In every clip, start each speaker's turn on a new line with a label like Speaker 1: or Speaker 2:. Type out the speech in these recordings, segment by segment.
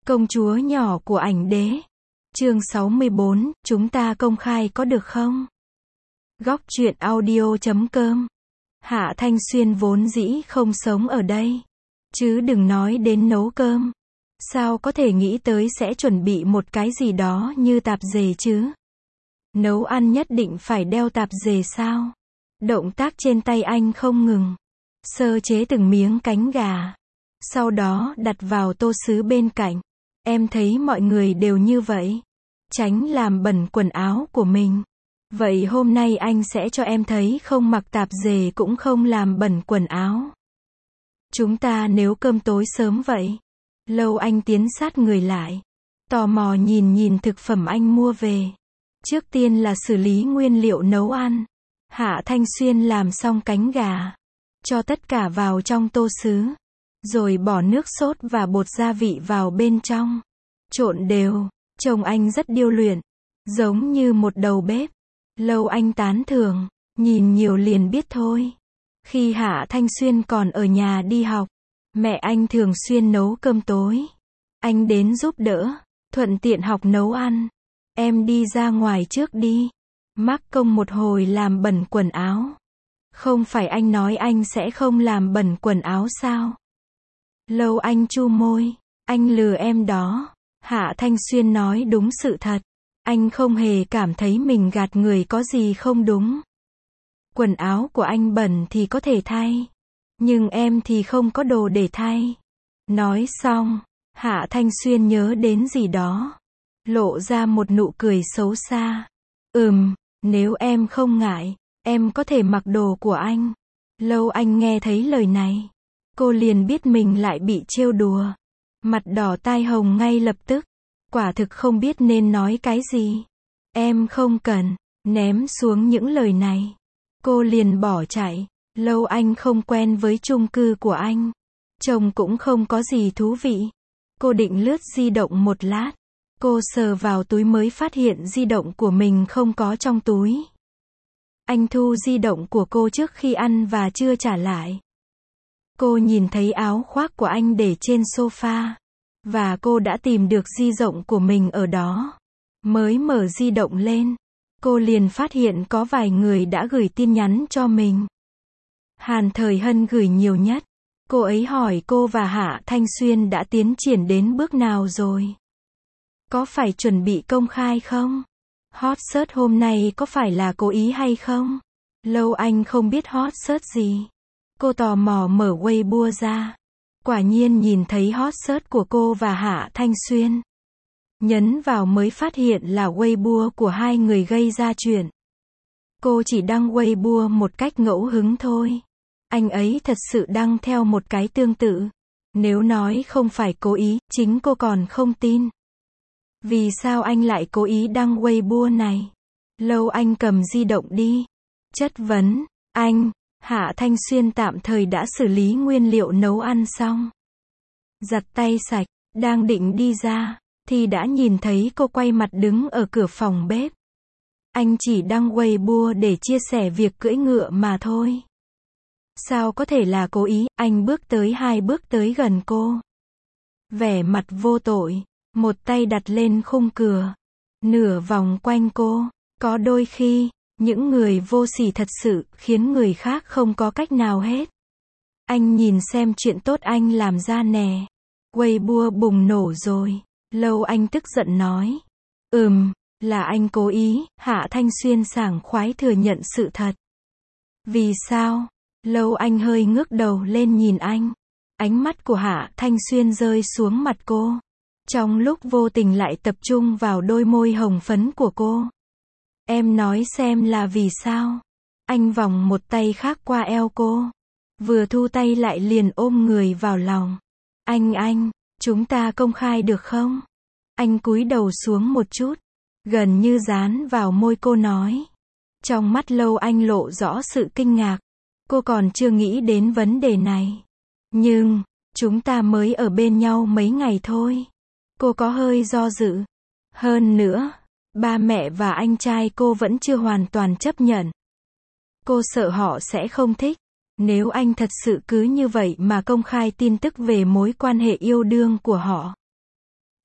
Speaker 1: Công chúa nhỏ của ảnh đế. Chương 64, chúng ta công khai có được không? Góc truyện audio.com. Hạ Thanh Xuyên vốn dĩ không sống ở đây. Chứ đừng nói đến nấu cơm. Sao có thể nghĩ tới sẽ chuẩn bị một cái gì đó như tạp dề chứ? Nấu ăn nhất định phải đeo tạp dề sao? Động tác trên tay anh không ngừng. Sơ chế từng miếng cánh gà. Sau đó đặt vào tô sứ bên cạnh. Em thấy mọi người đều như vậy. Tránh làm bẩn quần áo của mình. Vậy hôm nay anh sẽ cho em thấy không mặc tạp dề cũng không làm bẩn quần áo. Chúng ta nấu cơm tối sớm vậy. Lâu Anh tiến sát người lại. Tò mò nhìn thực phẩm anh mua về. Trước tiên là xử lý nguyên liệu nấu ăn. Hạ Thanh Xuyên làm xong cánh gà. Cho tất cả vào trong tô sứ. Rồi bỏ nước sốt và bột gia vị vào bên trong. Trộn đều. Trông anh rất điêu luyện. Giống như một đầu bếp. Lâu Anh tán thưởng. Nhìn nhiều liền biết thôi. Khi Hạ Thanh Xuyên còn ở nhà đi học, mẹ anh thường xuyên nấu cơm tối. Anh đến giúp đỡ, thuận tiện học nấu ăn. Em đi ra ngoài trước đi. Mắc công một hồi làm bẩn quần áo. Không phải anh nói anh sẽ không làm bẩn quần áo sao? Lâu Anh chu môi. Anh lừa em đó. Hạ Thanh Xuyên nói đúng sự thật. Anh không hề cảm thấy mình gạt người có gì không đúng. Quần áo của anh bẩn thì có thể thay. Nhưng em thì không có đồ để thay. Nói xong, Hạ Thanh Xuyên nhớ đến gì đó. Lộ ra một nụ cười xấu xa. Nếu em không ngại, em có thể mặc đồ của anh. Lâu Anh nghe thấy lời này. Cô liền biết mình lại bị trêu đùa. Mặt đỏ tai hồng ngay lập tức. Quả thực không biết nên nói cái gì. Em không cần. Ném xuống những lời này. Cô liền bỏ chạy. Lâu Anh không quen với chung cư của anh. Trông cũng không có gì thú vị. Cô định lướt di động một lát. Cô sờ vào túi mới phát hiện di động của mình không có trong túi. Anh thu di động của cô trước khi ăn và chưa trả lại. Cô nhìn thấy áo khoác của anh để trên sofa. Và cô đã tìm được di động của mình ở đó. Mới mở di động lên. Cô liền phát hiện có vài người đã gửi tin nhắn cho mình. Hàn Thời Hân gửi nhiều nhất. Cô ấy hỏi cô và Hạ Thanh Xuyên đã tiến triển đến bước nào rồi. Có phải chuẩn bị công khai không? Hot search hôm nay có phải là cố ý hay không? Lâu Anh không biết hot search gì. Cô tò mò mở Weibo ra. Quả nhiên nhìn thấy hot search của cô và Hạ Thanh Xuyên. Nhấn vào mới phát hiện là Weibo của hai người gây ra chuyện. Cô chỉ đăng Weibo một cách ngẫu hứng thôi. Anh ấy thật sự đăng theo một cái tương tự. Nếu nói không phải cố ý, chính cô còn không tin. Vì sao anh lại cố ý đăng Weibo này? Lâu Anh cầm di động đi. Chất vấn, anh, Hạ Thanh Xuyên tạm thời đã xử lý nguyên liệu nấu ăn xong. Giặt tay sạch, đang định đi ra, thì đã nhìn thấy cô quay mặt đứng ở cửa phòng bếp. Anh chỉ đăng Weibo để chia sẻ việc cưỡi ngựa mà thôi. Sao có thể là cố ý? Anh bước tới 2 bước tới gần cô. Vẻ mặt vô tội, một tay đặt lên khung cửa, nửa vòng quanh cô. Có đôi khi, những người vô sỉ thật sự khiến người khác không có cách nào hết. Anh nhìn xem chuyện tốt anh làm ra nè. Weibo bùng nổ rồi. Lâu Anh tức giận nói. Là anh cố ý. Hạ Thanh Xuyên sảng khoái thừa nhận sự thật. Vì sao? Lâu Anh hơi ngước đầu lên nhìn anh. Ánh mắt của Hạ Thanh Xuyên rơi xuống mặt cô. Trong lúc vô tình lại tập trung vào đôi môi hồng phấn của cô. Em nói xem là vì sao? Anh vòng một tay khác qua eo cô. Vừa thu tay lại liền ôm người vào lòng. Anh, chúng ta công khai được không? Anh cúi đầu xuống một chút. Gần như dán vào môi cô nói. Trong mắt Lâu Anh lộ rõ sự kinh ngạc. Cô còn chưa nghĩ đến vấn đề này. Nhưng, chúng ta mới ở bên nhau mấy ngày thôi. Cô có hơi do dự. Hơn nữa, ba mẹ và anh trai cô vẫn chưa hoàn toàn chấp nhận. Cô sợ họ sẽ không thích. Nếu anh thật sự cứ như vậy mà công khai tin tức về mối quan hệ yêu đương của họ.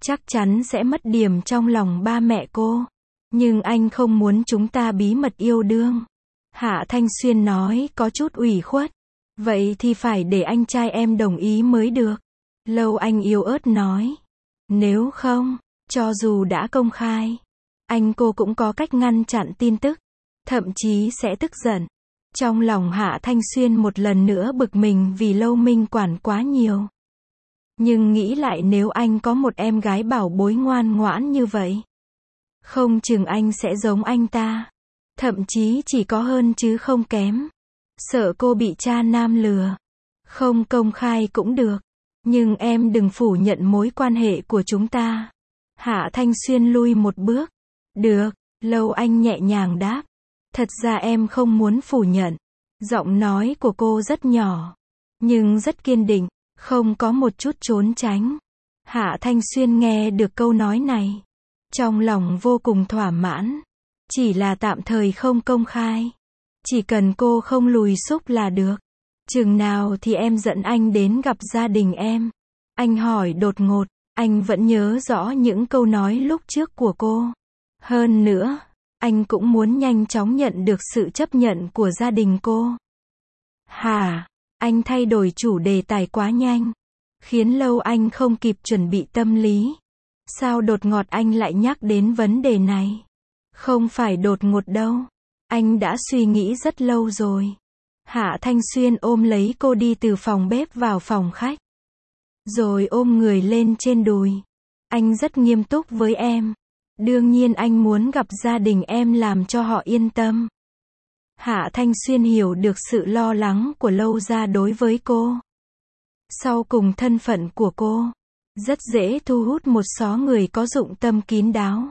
Speaker 1: chắc chắn sẽ mất điểm trong lòng ba mẹ cô. Nhưng anh không muốn chúng ta bí mật yêu đương. Hạ Thanh Xuyên nói có chút ủy khuất. Vậy thì phải để anh trai em đồng ý mới được. Lâu Anh yếu ớt nói. Nếu không, cho dù đã công khai, anh cô cũng có cách ngăn chặn tin tức. Thậm chí sẽ tức giận. Trong lòng Hạ Thanh Xuyên một lần nữa bực mình vì Lâu Minh quản quá nhiều. Nhưng nghĩ lại nếu anh có một em gái bảo bối ngoan ngoãn như vậy, không chừng anh sẽ giống anh ta. Thậm chí chỉ có hơn chứ không kém. Sợ cô bị cha nam lừa. Không công khai cũng được. Nhưng em đừng phủ nhận mối quan hệ của chúng ta. Hạ Thanh Xuyên lui một bước. Được, Lâu Anh nhẹ nhàng đáp. Thật ra em không muốn phủ nhận. Giọng nói của cô rất nhỏ, nhưng rất kiên định, không có một chút trốn tránh. Hạ Thanh Xuyên nghe được câu nói này, trong lòng vô cùng thỏa mãn. Chỉ là tạm thời không công khai. Chỉ cần cô không lùi xúc là được. Chừng nào thì em dẫn anh đến gặp gia đình em? Anh hỏi đột ngột, anh vẫn nhớ rõ những câu nói lúc trước của cô. Hơn nữa, anh cũng muốn nhanh chóng nhận được sự chấp nhận của gia đình cô. Hả? Anh thay đổi chủ đề tài quá nhanh, khiến Lâu Anh không kịp chuẩn bị tâm lý. Sao đột ngột anh lại nhắc đến vấn đề này? Không phải đột ngột đâu. Anh đã suy nghĩ rất lâu rồi. Hạ Thanh Xuyên ôm lấy cô đi từ phòng bếp vào phòng khách. Rồi ôm người lên trên đùi. Anh rất nghiêm túc với em. Đương nhiên anh muốn gặp gia đình em làm cho họ yên tâm. Hạ Thanh Xuyên hiểu được sự lo lắng của Lâu gia đối với cô. Sau cùng thân phận của cô, rất dễ thu hút một số người có dụng tâm kín đáo.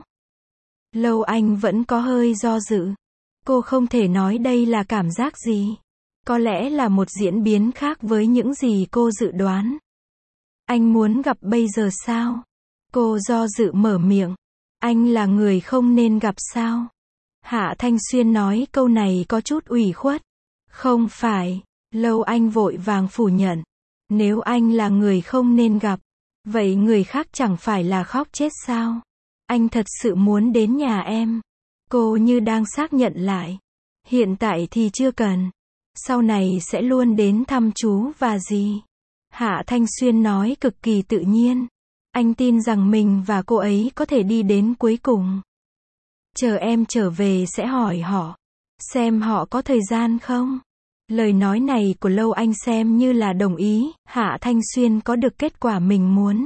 Speaker 1: Lâu Anh vẫn có hơi do dự. Cô không thể nói đây là cảm giác gì. Có lẽ là một diễn biến khác với những gì cô dự đoán. Anh muốn gặp bây giờ sao? Cô do dự mở miệng. Anh là người không nên gặp sao? Hạ Thanh Xuyên nói câu này có chút ủy khuất. Không phải. Lâu Anh vội vàng phủ nhận. Nếu anh là người không nên gặp, vậy người khác chẳng phải là khóc chết sao? Anh thật sự muốn đến nhà em. Cô như đang xác nhận lại. Hiện tại thì chưa cần. Sau này sẽ luôn đến thăm chú và dì. Hạ Thanh Xuyên nói cực kỳ tự nhiên. Anh tin rằng mình và cô ấy có thể đi đến cuối cùng. Chờ em trở về sẽ hỏi họ. Xem họ có thời gian không? Lời nói này của Lâu Anh xem như là đồng ý. Hạ Thanh Xuyên có được kết quả mình muốn.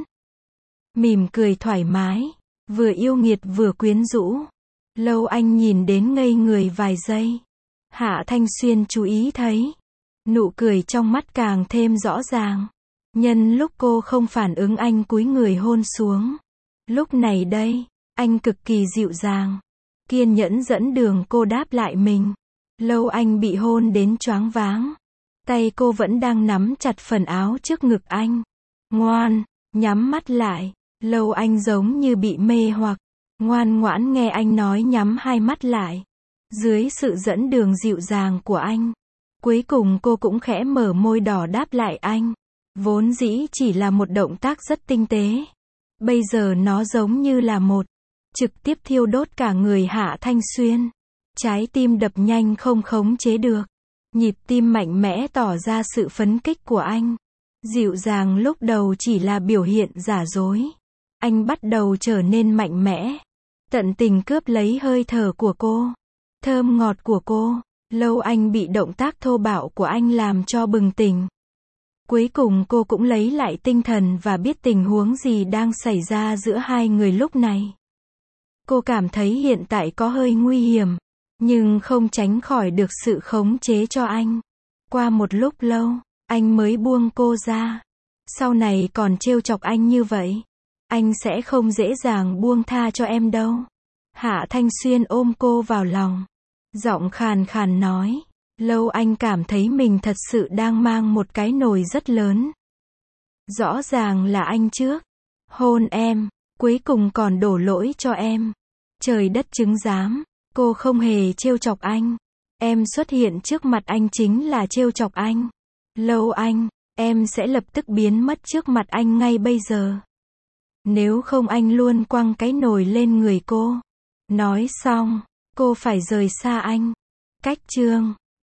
Speaker 1: Mỉm cười thoải mái. Vừa yêu nghiệt vừa quyến rũ. Lâu Anh nhìn đến ngây người vài giây. Hạ Thanh Xuyên chú ý thấy. Nụ cười trong mắt càng thêm rõ ràng. Nhân lúc cô không phản ứng anh cúi người hôn xuống. Lúc này đây, anh cực kỳ dịu dàng. Kiên nhẫn dẫn đường cô đáp lại mình. Lâu Anh bị hôn đến choáng váng. Tay cô vẫn đang nắm chặt phần áo trước ngực anh. Ngoan, nhắm mắt lại. Lâu Anh giống như bị mê hoặc. Ngoan ngoãn nghe anh nói nhắm hai mắt lại. Dưới sự dẫn đường dịu dàng của anh, cuối cùng cô cũng khẽ mở môi đỏ đáp lại anh. Vốn dĩ chỉ là một động tác rất tinh tế. Bây giờ nó giống như là trực tiếp thiêu đốt cả người Hạ Thanh Xuyên. Trái tim đập nhanh không khống chế được. Nhịp tim mạnh mẽ tỏ ra sự phấn kích của anh. Dịu dàng lúc đầu chỉ là biểu hiện giả dối. Anh bắt đầu trở nên mạnh mẽ. Tận tình cướp lấy hơi thở của cô. Thơm ngọt của cô. Lâu Anh bị động tác thô bạo của anh làm cho bừng tỉnh. Cuối cùng cô cũng lấy lại tinh thần và biết tình huống gì đang xảy ra giữa hai người lúc này. Cô cảm thấy hiện tại có hơi nguy hiểm, nhưng không tránh khỏi được sự khống chế cho anh. Qua một lúc lâu, anh mới buông cô ra. Sau này còn trêu chọc anh như vậy, anh sẽ không dễ dàng buông tha cho em đâu. Hạ Thanh Xuyên ôm cô vào lòng. Giọng khàn khàn nói. Lâu Anh cảm thấy mình thật sự đang mang một cái nồi rất lớn. Rõ ràng là anh trước hôn em, cuối cùng còn đổ lỗi cho em. Trời đất chứng giám, cô không hề trêu chọc anh. Em xuất hiện trước mặt anh chính là trêu chọc anh. Lâu Anh, em sẽ lập tức biến mất trước mặt anh ngay bây giờ. Nếu không anh luôn quăng cái nồi lên người cô. Nói xong, cô phải rời xa anh. Cách chương